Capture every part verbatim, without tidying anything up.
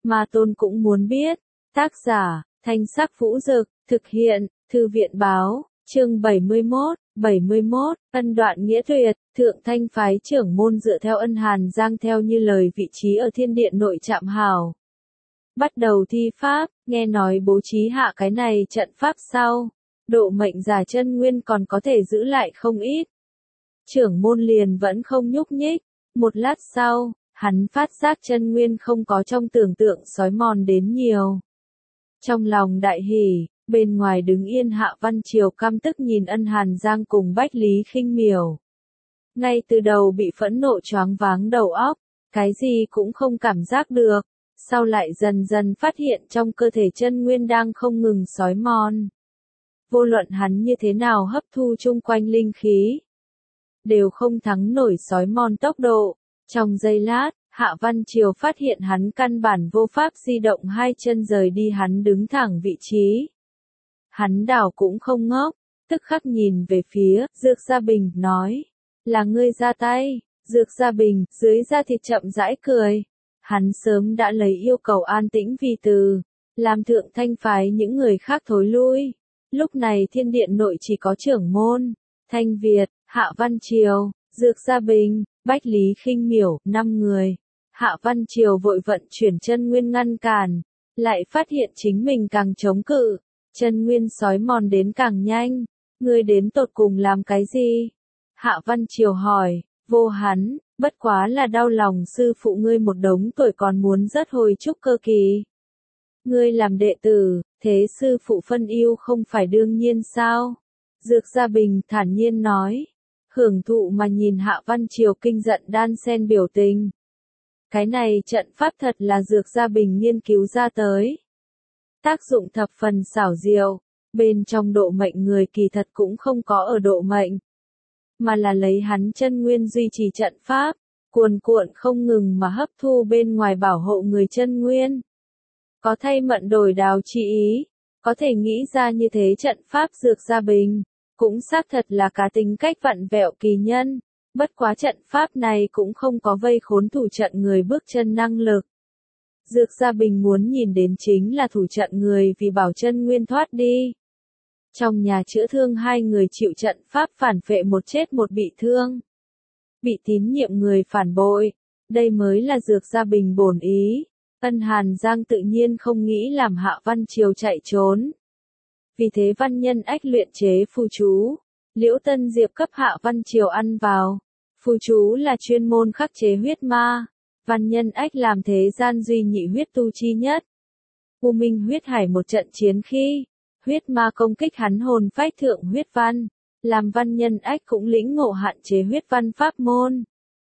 Ma Tôn cũng muốn biết. Tác giả, Thanh Sắc Vũ Dực, thực hiện, Thư viện Báo, chương bảy mươi mốt, bảy mươi mốt, ân đoạn nghĩa tuyệt, Thượng Thanh phái trưởng môn dựa theo Ân Hàn Giang theo như lời vị trí ở thiên điện nội trạm hảo. Bắt đầu thi pháp, nghe nói bố trí hạ cái này trận pháp sau, độ mệnh giả chân nguyên còn có thể giữ lại không ít. Trưởng môn liền vẫn không nhúc nhích, một lát sau, hắn phát giác chân nguyên không có trong tưởng tượng sói mòn đến nhiều. Trong lòng đại hỉ, bên ngoài đứng yên Hạ Văn Triều căm tức nhìn Ân Hàn Giang cùng Bách Lý Khinh Miểu. Ngay từ đầu bị phẫn nộ choáng váng đầu óc, cái gì cũng không cảm giác được, sau lại dần dần phát hiện trong cơ thể chân nguyên đang không ngừng sói mòn. Vô luận hắn như thế nào hấp thu chung quanh linh khí, đều không thắng nổi sói mòn tốc độ. Trong giây lát, Hạ Văn Triều phát hiện hắn căn bản vô pháp di động hai chân rời đi hắn đứng thẳng vị trí. Hắn đảo cũng không ngốc, tức khắc nhìn về phía Dược Gia Bình, nói, là ngươi ra tay. Dược Gia Bình, dưới da thịt chậm rãi cười. Hắn sớm đã lấy yêu cầu an tĩnh vì từ, làm Thượng Thanh phái những người khác thối lui. Lúc này thiên điện nội chỉ có trưởng môn, Thanh Việt, Hạ Văn Triều, Dược Gia Bình, Bách Lý Khinh Miểu, năm người. Hạ Văn Triều vội vận chuyển chân nguyên ngăn cản, lại phát hiện chính mình càng chống cự, chân nguyên sói mòn đến càng nhanh. Ngươi đến tột cùng làm cái gì? Hạ Văn Triều hỏi. Vô hắn, bất quá là đau lòng sư phụ ngươi một đống tuổi còn muốn rớt hồi trúc cơ kỳ. Ngươi làm đệ tử, thế sư phụ phân ưu không phải đương nhiên sao? Dược Gia Bình thản nhiên nói, hưởng thụ mà nhìn Hạ Văn Triều kinh giận đan sen biểu tình. Cái này trận pháp thật là Dược Gia Bình nghiên cứu ra tới. Tác dụng thập phần xảo diệu, bên trong độ mệnh người kỳ thật cũng không có ở độ mệnh, mà là lấy hắn chân nguyên duy trì trận pháp, cuồn cuộn không ngừng mà hấp thu bên ngoài bảo hộ người chân nguyên. Có thay mận đổi đào chi ý, có thể nghĩ ra như thế trận pháp Dược Gia Bình, cũng xác thật là cá tính cách vặn vẹo kỳ nhân, bất quá trận pháp này cũng không có vây khốn thủ trận người bước chân năng lực. Dược Gia Bình muốn nhìn đến chính là thủ trận người vì bảo chân nguyên thoát đi. Trong nhà chữa thương hai người chịu trận pháp phản phệ một chết một bị thương. Bị tín nhiệm người phản bội, đây mới là Dược Gia Bình bổn ý. Ân Hàn Giang tự nhiên không nghĩ làm Hạ Văn Triều chạy trốn. Vì thế Văn Nhân Ách luyện chế phù chú, Liễu Tân Diệp cấp Hạ Văn Triều ăn vào. Phù chú là chuyên môn khắc chế huyết ma, Văn Nhân Ách làm thế gian duy nhị huyết tu chi nhất. U Minh huyết hải một trận chiến khi, huyết ma công kích hắn hồn phách thượng huyết văn, làm Văn Nhân Ách cũng lĩnh ngộ hạn chế huyết văn pháp môn.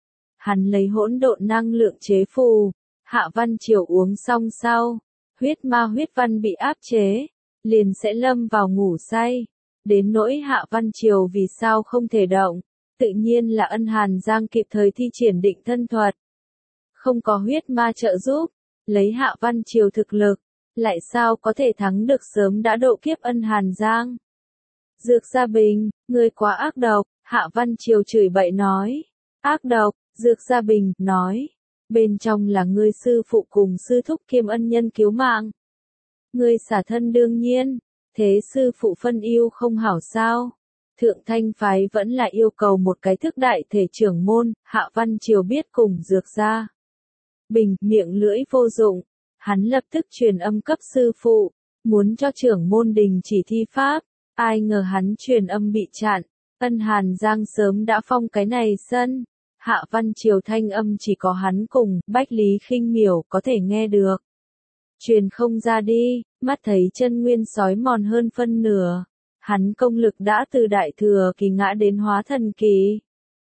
Hắn lấy hỗn độn năng lượng chế phù, Hạ Văn Triều uống xong sau, huyết ma huyết văn bị áp chế, liền sẽ lâm vào ngủ say. Đến nỗi Hạ Văn Triều vì sao không thể động, tự nhiên là Ân Hàn Giang kịp thời thi triển định thân thuật. Không có huyết ma trợ giúp, lấy Hạ Văn Triều thực lực, lại sao có thể thắng được sớm đã độ kiếp Ân Hàn Giang. Dược Gia Bình, ngươi quá ác độc, Hạ Văn Triều chửi bậy nói. Ác độc, Dược Gia Bình, nói. Bên trong là ngươi sư phụ cùng sư thúc kiêm ân nhân cứu mạng. Ngươi xả thân đương nhiên, thế sư phụ phân ưu không hảo sao. Thượng Thanh phái vẫn là yêu cầu một cái thức đại thể trưởng môn, Hạ Văn Triều biết cùng Dược Gia Bình, miệng lưỡi vô dụng. Hắn lập tức truyền âm cấp sư phụ, muốn cho trưởng môn đình chỉ thi pháp, ai ngờ hắn truyền âm bị chặn. Ân Hàn Giang sớm đã phong cái này sân, Hạ Văn Triều thanh âm chỉ có hắn cùng Bách Lý Khinh Miểu có thể nghe được. Truyền không ra đi, mắt thấy chân nguyên sói mòn hơn phân nửa, hắn công lực đã từ đại thừa kỳ ngã đến hóa thần kỳ.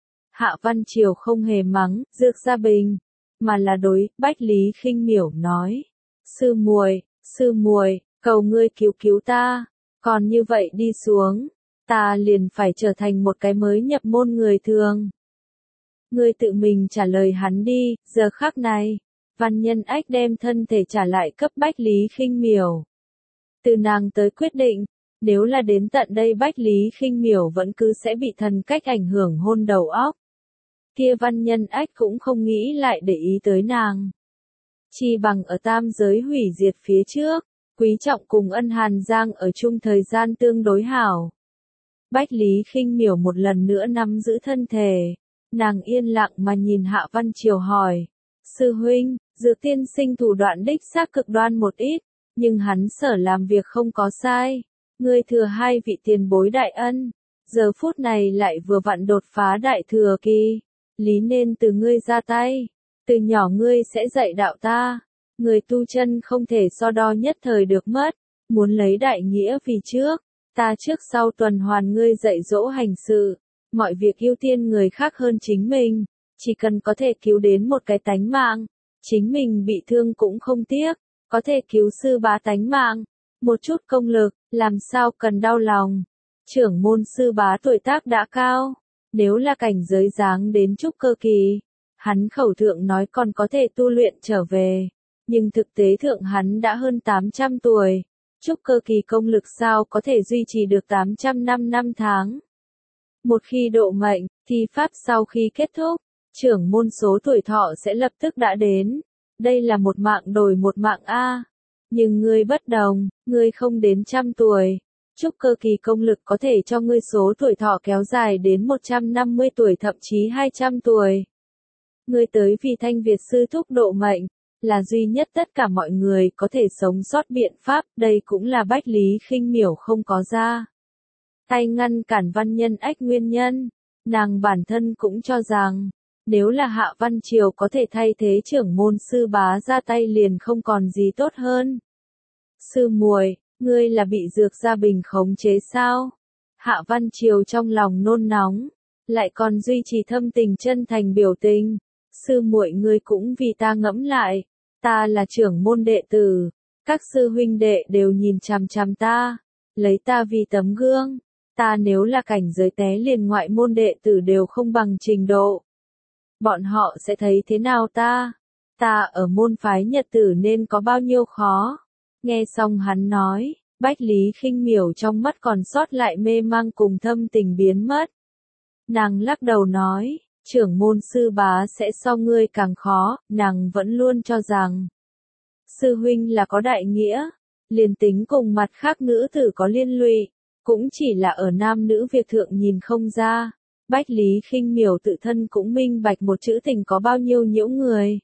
Hạ Văn Triều không hề mắng Dược Gia Bình, mà là đối Bách Lý Khinh Miểu nói, sư muội, sư muội, cầu ngươi cứu cứu ta, còn như vậy đi xuống, ta liền phải trở thành một cái mới nhập môn người thường. Ngươi tự mình trả lời hắn đi. Giờ khắc này, Văn Nhân Ách đem thân thể trả lại cấp Bách Lý Khinh Miểu. Từ nàng tới quyết định, nếu là đến tận đây Bách Lý Khinh Miểu vẫn cứ sẽ bị thần cách ảnh hưởng hôn đầu óc. Kia Văn Nhân Ách cũng không nghĩ lại để ý tới nàng. chi bằng ở tam giới hủy diệt phía trước, quý trọng cùng Ân Hàn Giang ở chung thời gian tương đối hảo. Bách Lý Khinh Miểu một lần nữa nắm giữ thân thể, nàng yên lặng mà nhìn Hạ Văn Triều hỏi, sư huynh, Dược tiên sinh thủ đoạn đích xác cực đoan một ít, nhưng hắn sở làm việc không có sai, ngươi thừa hai vị tiền bối đại ân, giờ phút này lại vừa vặn đột phá đại thừa kỳ, lý nên từ ngươi ra tay, từ nhỏ ngươi sẽ dạy đạo ta, người tu chân không thể so đo nhất thời được mất, muốn lấy đại nghĩa vì trước, ta trước sau tuần hoàn ngươi dạy dỗ hành sự, mọi việc ưu tiên người khác hơn chính mình, chỉ cần có thể cứu đến một cái tánh mạng, chính mình bị thương cũng không tiếc, có thể cứu sư bá tánh mạng, một chút công lực, làm sao cần đau lòng. Trưởng môn sư bá tuổi tác đã cao, nếu là cảnh giới dáng đến trúc cơ kỳ, hắn khẩu thượng nói còn có thể tu luyện trở về, nhưng thực tế thượng hắn đã hơn tám trăm tuổi, trúc cơ kỳ công lực sao có thể duy trì được tám trăm năm năm tháng. Một khi độ mệnh, thi pháp sau khi kết thúc, trưởng môn số tuổi thọ sẽ lập tức đã đến. Đây là một mạng đổi một mạng a. Nhưng ngươi bất đồng, ngươi không đến trăm tuổi. Trúc cơ kỳ công lực có thể cho ngươi số tuổi thọ kéo dài đến một trăm năm mươi tuổi thậm chí hai trăm tuổi. Ngươi tới vì Thanh Việt sư thúc độ mệnh, là duy nhất tất cả mọi người có thể sống sót biện pháp, đây cũng là Bách Lý Khinh Miểu không có ra tay ngăn cản Văn Nhân Ách nguyên nhân. Nàng bản thân cũng cho rằng, nếu là Hạ Văn Triều có thể thay thế trưởng môn sư bá ra tay liền không còn gì tốt hơn. Sư muội, ngươi là bị Dược Gia Bình khống chế sao? Hạ Văn Triều trong lòng nôn nóng, lại còn duy trì thâm tình chân thành biểu tình. Sư muội ngươi cũng vì ta ngẫm lại, ta là trưởng môn đệ tử, các sư huynh đệ đều nhìn chằm chằm ta, lấy ta vì tấm gương. Ta nếu là cảnh giới té liền ngoại môn đệ tử đều không bằng trình độ. Bọn họ sẽ thấy thế nào ta? Ta ở môn phái Nhật tử nên có bao nhiêu khó? Nghe xong hắn nói, Bách Lý Khinh Miểu trong mắt còn sót lại mê mang cùng thâm tình biến mất. Nàng lắc đầu nói, trưởng môn sư bá sẽ so ngươi càng khó, nàng vẫn luôn cho rằng sư huynh là có đại nghĩa, liền tính cùng mặt khác nữ tử có liên lụy, cũng chỉ là ở nam nữ việc thượng nhìn không ra. Bách Lý Khinh Miểu tự thân cũng minh bạch một chữ tình có bao nhiêu nhiễu người.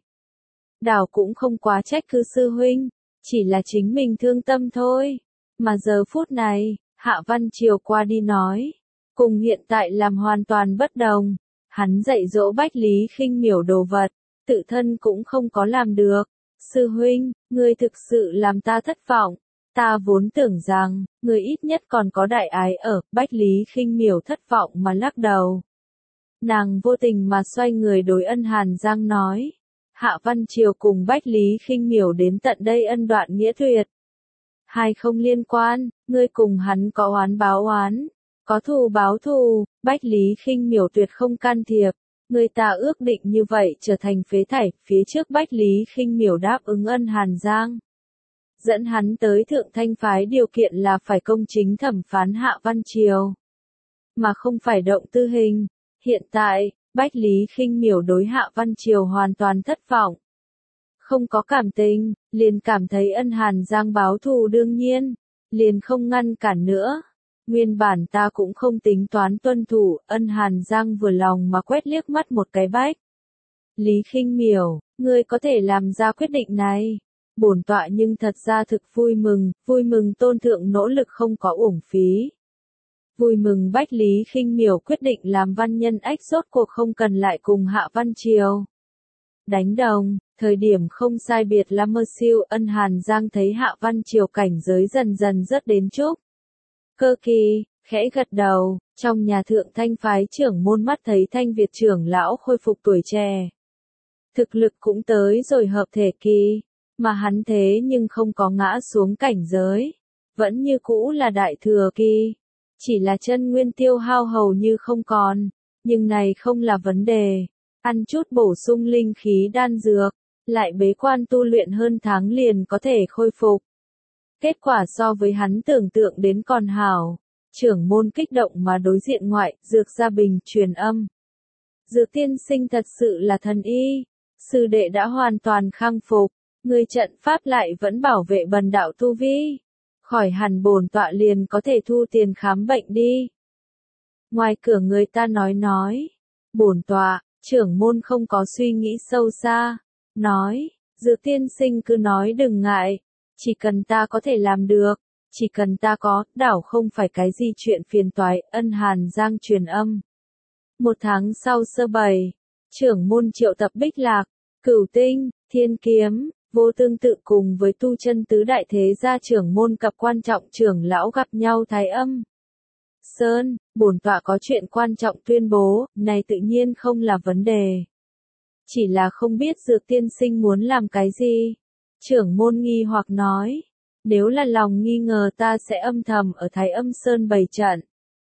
Đảo cũng không quá trách cứ sư huynh, chỉ là chính mình thương tâm thôi. Mà giờ phút này, Hạ Văn Triều qua đi nói, cùng hiện tại làm hoàn toàn bất đồng. Hắn dạy dỗ Bách Lý Khinh Miểu đồ vật, tự thân cũng không có làm được. Sư huynh, ngươi thực sự làm ta thất vọng. Ta vốn tưởng rằng, người ít nhất còn có đại ái ở, Bách Lý Khinh Miểu thất vọng mà lắc đầu. Nàng vô tình mà xoay người đối Ân Hàn Giang nói, Hạ Văn Triều cùng Bách Lý Khinh Miểu đến tận đây ân đoạn nghĩa tuyệt. Hai không liên quan, ngươi cùng hắn có oán báo oán, có thù báo thù, Bách Lý Khinh Miểu tuyệt không can thiệp. Người ta ước định như vậy trở thành phế thải, phía trước Bách Lý Khinh Miểu đáp ứng Ân Hàn Giang. Dẫn hắn tới Thượng Thanh phái điều kiện là phải công chính thẩm phán Hạ Văn Triều, mà không phải động tư hình. Hiện tại, Bách Lý Khinh Miểu đối Hạ Văn Triều hoàn toàn thất vọng. Không có cảm tình, liền cảm thấy Ân Hàn Giang báo thù đương nhiên, liền không ngăn cản nữa. Nguyên bản ta cũng không tính toán tuân thủ, Ân Hàn Giang vừa lòng mà quét liếc mắt một cái Bách Lý Khinh Miểu, ngươi có thể làm ra quyết định này. Bổn tọa nhưng thật ra thực vui mừng, vui mừng tôn thượng nỗ lực không có uổng phí. Vui mừng Bách Lý Khinh Miểu quyết định làm Văn Nhân Ách rốt cuộc không cần lại cùng Hạ Văn Triều đánh đồng, thời điểm không sai biệt là mơ siêu. Ân Hàn Giang thấy Hạ Văn Triều cảnh giới dần dần rất đến trúc cơ kỳ, khẽ gật đầu. Trong nhà Thượng Thanh phái trưởng môn mắt thấy Thanh Việt trưởng lão khôi phục tuổi trẻ, thực lực cũng tới rồi hợp thể kỳ, mà hắn thế nhưng không có ngã xuống cảnh giới, vẫn như cũ là đại thừa kỳ, chỉ là chân nguyên tiêu hao hầu như không còn, nhưng này không là vấn đề, ăn chút bổ sung linh khí đan dược, lại bế quan tu luyện hơn tháng liền có thể khôi phục. Kết quả so với hắn tưởng tượng đến còn hảo, trưởng môn kích động mà đối diện ngoại, Dược Gia Bình truyền âm. Dược tiên sinh thật sự là thần y, sư đệ đã hoàn toàn khang phục. Ngươi trận pháp lại vẫn bảo vệ bần đạo tu vi. Khỏi hẳn bổn tọa liền có thể thu tiền khám bệnh đi. Ngoài cửa người ta nói nói. Bổn tọa, trưởng môn không có suy nghĩ sâu xa. Nói, Dược tiên sinh cứ nói đừng ngại. Chỉ cần ta có thể làm được. Chỉ cần ta có, đảo không phải cái gì chuyện phiền toái. Ân Hàn Giang truyền âm. Một tháng sau sơ bày, trưởng môn triệu tập Bích Lạc, Cửu Tinh, Thiên Kiếm, Vô Tương Tự cùng với tu chân tứ đại thế gia trưởng môn cặp quan trọng trưởng lão gặp nhau Thái Âm Sơn. Bổn tọa có chuyện quan trọng tuyên bố, này tự nhiên không là vấn đề. Chỉ là không biết Dược tiên sinh muốn làm cái gì. Trưởng môn nghi hoặc nói, nếu là lòng nghi ngờ ta sẽ âm thầm ở Thái Âm Sơn bày trận.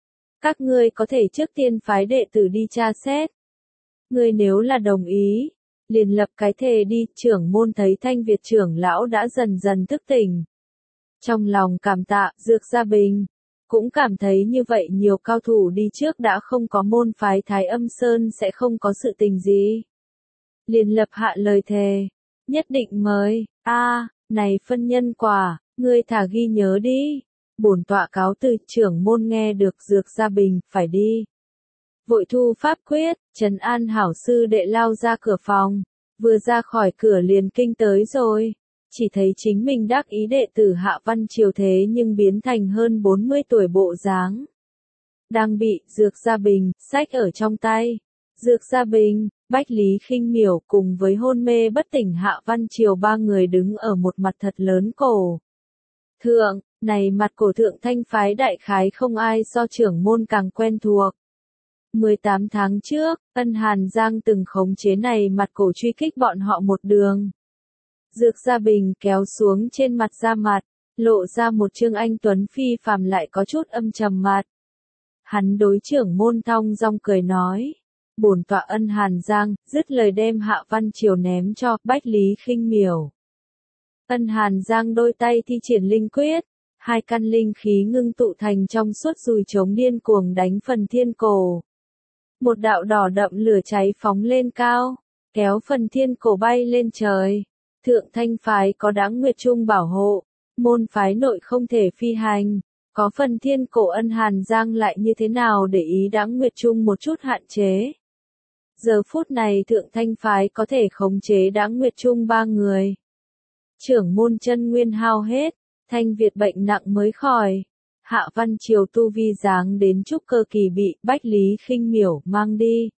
Các ngươi có thể trước tiên phái đệ tử đi tra xét. Ngươi nếu là đồng ý, liền lập cái thề đi. Trưởng môn thấy Thanh Việt trưởng lão đã dần dần thức tỉnh. Trong lòng cảm tạ, Dược Gia Bình. Cũng cảm thấy như vậy nhiều cao thủ đi trước đã không có môn phái Thái Âm Sơn sẽ không có sự tình gì. Liền lập hạ lời thề. Nhất định mời, a này phân nhân quả, ngươi thả ghi nhớ đi. Bổn tọa cáo từ. Trưởng môn nghe được Dược Gia Bình, phải đi. Vội thu pháp quyết, trấn an hảo sư đệ lao ra cửa phòng. Vừa ra khỏi cửa liền kinh tới rồi. Chỉ thấy chính mình đắc ý đệ tử Hạ Văn Triều thế nhưng biến thành hơn bốn mươi tuổi bộ dáng. Đang bị Dược Gia Bình xách ở trong tay. Dược Gia Bình, Bách Lý Khinh Miểu cùng với hôn mê bất tỉnh Hạ Văn Triều ba người đứng ở một mặt thật lớn cổ. Thượng, này mặt cổ thượng thanh phái đại khái không ai so trưởng môn càng quen thuộc. mười tám tháng trước, Ân Hàn Giang từng khống chế này mặt cổ truy kích bọn họ một đường. Dược Gia Bình kéo xuống trên mặt da mặt, lộ ra một trương anh tuấn phi phàm lại có chút âm trầm mặt. Hắn đối trưởng môn thong dong cười nói, bổn tọa Ân Hàn Giang, dứt lời đem Hạ Văn Triều ném cho Bách Lý Khinh Miểu. Ân Hàn Giang đôi tay thi triển linh quyết, hai căn linh khí ngưng tụ thành trong suốt dùi chống điên cuồng đánh phần thiên cổ. Một đạo đỏ đậm lửa cháy phóng lên cao, kéo phần thiên cổ bay lên trời. Thượng thanh phái có Đãng Nguyệt Trung bảo hộ, môn phái nội không thể phi hành. Có phần thiên cổ Ân Hàn Giang lại như thế nào để ý Đãng Nguyệt Trung một chút hạn chế. Giờ phút này thượng thanh phái có thể khống chế Đãng Nguyệt Trung ba người. Trưởng môn chân nguyên hao hết, Thanh Việt bệnh nặng mới khỏi. Hạ Văn Triều tu vi giáng đến trúc cơ kỳ bị Bách Lý Khinh Miểu mang đi.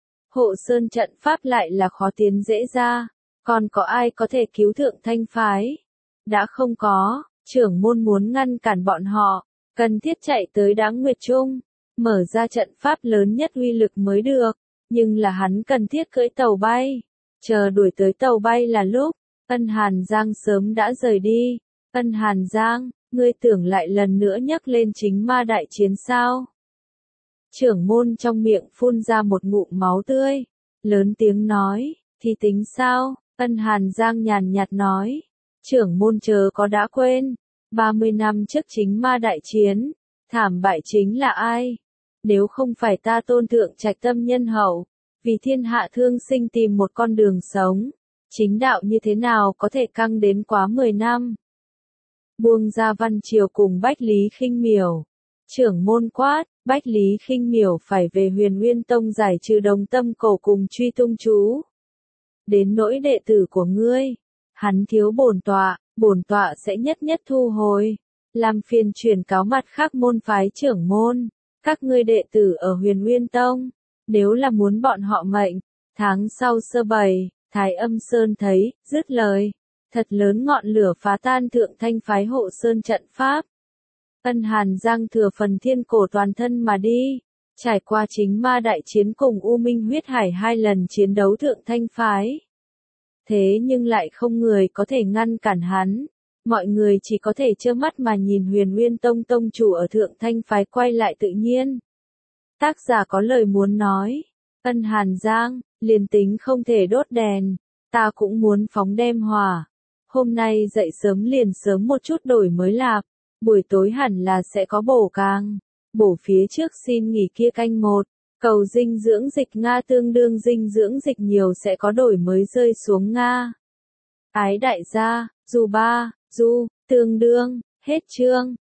Hộ sơn trận pháp lại là khó tiến dễ ra, còn có ai có thể cứu thượng thanh phái? Đã không có, trưởng môn muốn ngăn cản bọn họ, cần thiết chạy tới Đãng Nguyệt Trung, mở ra trận pháp lớn nhất uy lực mới được, nhưng là hắn cần thiết cưỡi tàu bay. Chờ đuổi tới tàu bay là lúc, Ân Hàn Giang sớm đã rời đi. Ân Hàn Giang, ngươi tưởng lại lần nữa nhắc lên chính ma đại chiến sao? Trưởng môn trong miệng phun ra một ngụm máu tươi, lớn tiếng nói, thì tính sao? Ân Hàn Giang nhàn nhạt nói, trưởng môn chớ có đã quên, ba mươi năm trước chính ma đại chiến, thảm bại chính là ai? Nếu không phải ta Tôn thượng trạch tâm nhân hậu, vì thiên hạ thương sinh tìm một con đường sống, chính đạo như thế nào có thể căng đến quá mười năm? Buông ra Văn Triều cùng Bách Lý Khinh Miểu. Trưởng môn quát, Bách Lý Khinh Miểu phải về Huyền Nguyên Tông giải trừ đồng tâm cổ cùng truy tung chú. Đến nỗi đệ tử của ngươi, hắn thiếu bổn tọa, bổn tọa sẽ nhất nhất thu hồi. Làm phiền chuyển cáo mặt khác môn phái trưởng môn, các ngươi đệ tử ở Huyền Nguyên Tông, nếu là muốn bọn họ mệnh, tháng sau sơ bày, Thái Âm Sơn thấy, dứt lời. Thật lớn ngọn lửa phá tan thượng thanh phái hộ sơn trận pháp. Ân Hàn Giang thừa phần thiên cổ toàn thân mà đi. Trải qua chính ma đại chiến cùng U Minh huyết hải hai lần chiến đấu thượng thanh phái. Thế nhưng lại không người có thể ngăn cản hắn. Mọi người chỉ có thể trơ mắt mà nhìn Huyền Nguyên Tông tông chủ ở thượng thanh phái quay lại tự nhiên. Tác giả có lời muốn nói. Ân Hàn Giang, liền tính không thể đốt đèn, ta cũng muốn phóng đem hỏa. Hôm nay dậy sớm liền sớm một chút đổi mới lạp, buổi tối hẳn là sẽ có bổ càng. Bổ phía trước xin nghỉ kia canh một, cầu dinh dưỡng dịch Nga tương đương dinh dưỡng dịch nhiều sẽ có đổi mới rơi xuống Nga. Ái đại gia, dù ba, du, tương đương, hết chương.